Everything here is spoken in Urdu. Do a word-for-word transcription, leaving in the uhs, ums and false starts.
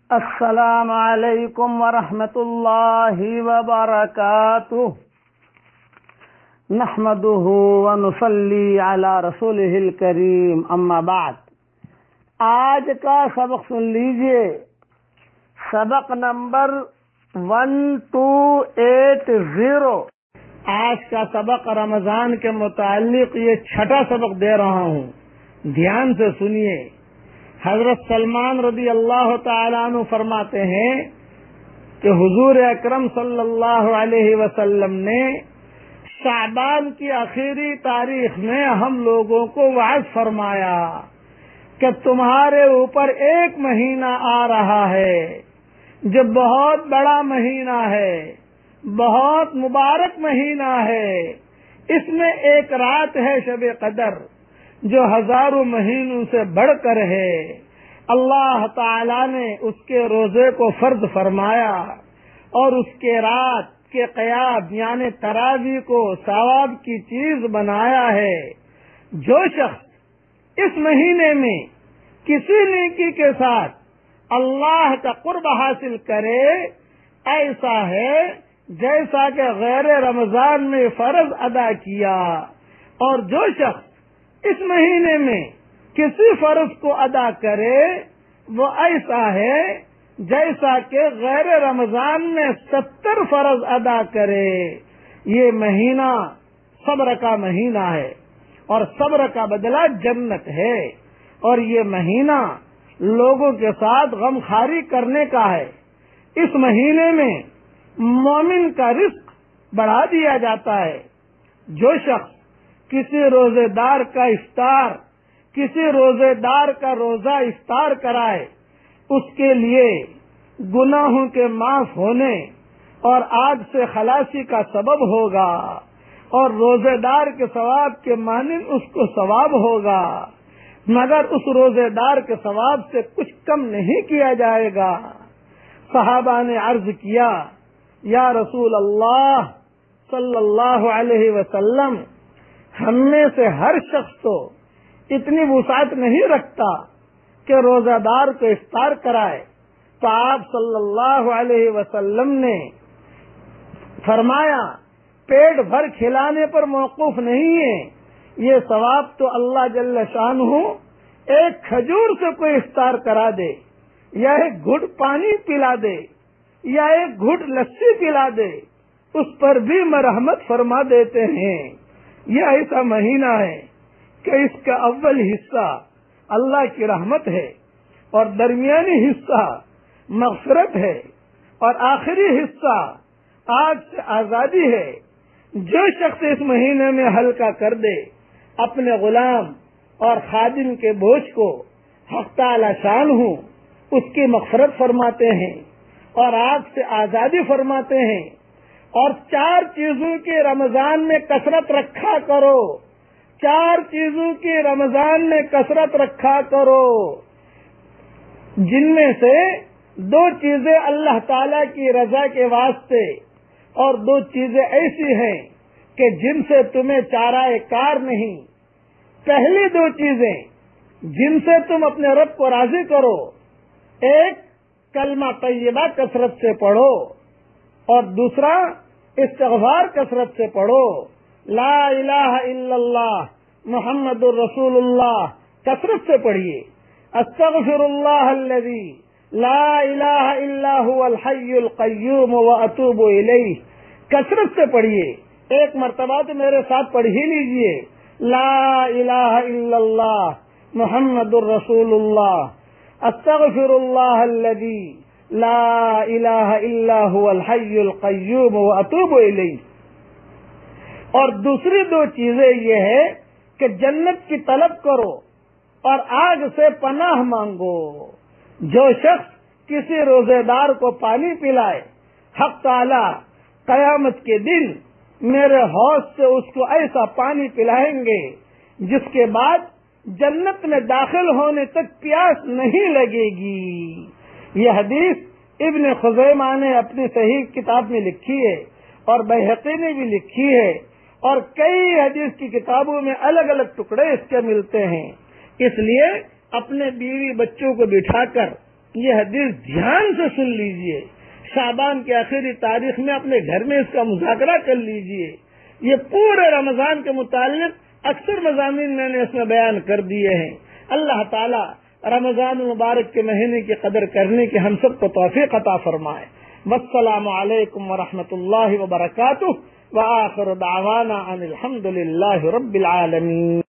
السلام علیکم ورحمۃ اللہ وبرکاتہ نحمده ونصلی علی رسولہ الکریم اما بعد۔ آج کا سبق سن لیجئے، سبق نمبر ون ٹو ایٹ زیرو۔ آج کا سبق رمضان کے متعلق یہ چھٹا سبق دے رہا ہوں، دھیان سے سنیے۔ حضرت سلمان رضی اللہ تعالیٰ عنہ فرماتے ہیں کہ حضور اکرم صلی اللہ علیہ وسلم نے شعبان کی آخری تاریخ میں ہم لوگوں کو وعظ فرمایا کہ تمہارے اوپر ایک مہینہ آ رہا ہے جو بہت بڑا مہینہ ہے، بہت مبارک مہینہ ہے۔ اس میں ایک رات ہے شب قدر جو ہزاروں مہینوں سے بڑھ کر ہے۔ اللہ تعالی نے اس کے روزے کو فرض فرمایا اور اس کے رات کے قیام یعنی تراویح کو ثواب کی چیز بنایا ہے۔ جو شخص اس مہینے میں کسی نیکی کے ساتھ اللہ کا قرب حاصل کرے، ایسا ہے جیسا کہ غیر رمضان میں فرض ادا کیا، اور جو شخص اس مہینے میں کسی فرض کو ادا کرے وہ ایسا ہے جیسا کہ غیر رمضان میں ستر فرض ادا کرے۔ یہ مہینہ صبر کا مہینہ ہے اور صبر کا بدلہ جنت ہے، اور یہ مہینہ لوگوں کے ساتھ غم خواری کرنے کا ہے۔ اس مہینے میں مومن کا رزق بڑھا دیا جاتا ہے۔ جو شخص کسی روزے دار کا افطار کسی روزے دار کا روزہ افطار کرائے، اس کے لیے گناہوں کے معاف ہونے اور آگ سے خلاصی کا سبب ہوگا، اور روزے دار کے ثواب کے مانند اس کو ثواب ہوگا، مگر اس روزے دار کے ثواب سے کچھ کم نہیں کیا جائے گا۔ صحابہ نے عرض کیا، یا رسول اللہ صلی اللہ علیہ وسلم، ہم میں سے ہر شخص تو اتنی وسعت نہیں رکھتا کہ روزہ دار کو افطار کرائے۔ تو آپ صلی اللہ علیہ وسلم نے فرمایا، پیٹ بھر کھلانے پر موقوف نہیں ہے، یہ ثواب تو اللہ جل شانہ ایک کھجور سے کوئی افطار کرا دے، یا ایک گھٹ پانی پلا دے، یا ایک گھٹ لسی پلا دے، اس پر بھی مرحمت فرما دیتے ہیں۔ یہ ایسا مہینہ ہے کہ اس کا اول حصہ اللہ کی رحمت ہے، اور درمیانی حصہ مغفرت ہے، اور آخری حصہ آگ سے آزادی ہے۔ جو شخص اس مہینے میں ہلکا کر دے اپنے غلام اور خادم کے بوجھ کو، حق تعالی شانہ اس کی مغفرت فرماتے ہیں اور آگ سے آزادی فرماتے ہیں۔ اور چار چیزوں کی رمضان میں کثرت رکھا کرو، چار چیزوں کی رمضان میں کثرت رکھا کرو، جن میں سے دو چیزیں اللہ تعالی کی رضا کے واسطے اور دو چیزیں ایسی ہیں کہ جن سے تمہیں چارہ کار نہیں۔ پہلی دو چیزیں جن سے تم اپنے رب کو راضی کرو، ایک کلمہ طیبہ کثرت سے پڑھو، اور دوسرا استغفار کثرت سے پڑھو۔ لا الہ الا اللہ محمد الرسول اللہ کثرت سے پڑھیے۔ استغفر اللہ الذی لا الہ الا هو الحی القیوم واتوب الیہ کثرت سے پڑھیے۔ ایک مرتبہ تو میرے ساتھ پڑھ ہی لیجیے، لا الہ الا اللہ محمد الرسول اللہ استغفر اللہ الذی لا الہ الا هو الحی القیوم واتوب الیہ۔ اور دوسری دو چیزیں یہ ہے کہ جنت کی طلب کرو اور آگ سے پناہ مانگو۔ جو شخص کسی روزے دار کو پانی پلائے، حق تعالی قیامت کے دن میرے حوض سے اس کو ایسا پانی پلائیں گے جس کے بعد جنت میں داخل ہونے تک پیاس نہیں لگے گی۔ یہ حدیث ابن خزیمہ نے اپنی صحیح کتاب میں لکھی ہے، اور بیہقی نے بھی لکھی ہے، اور کئی حدیث کی کتابوں میں الگ الگ ٹکڑے اس کے ملتے ہیں۔ اس لیے اپنے بیوی بچوں کو بٹھا کر یہ حدیث دھیان سے سن لیجئے، شعبان کی آخری تاریخ میں اپنے گھر میں اس کا مذاکرہ کر لیجئے۔ یہ پورے رمضان کے متعلق اکثر مضامین میں نے اس میں بیان کر دیے ہیں۔ اللہ تعالی رمضان المبارک کے مہینے کی قدر کرنے کی ہم سب کو توفیق عطا فرمائے۔ والسلام علیکم ورحمۃ اللہ وبرکاتہ، وآخر دعوانا ان الحمد للہ رب العالمین۔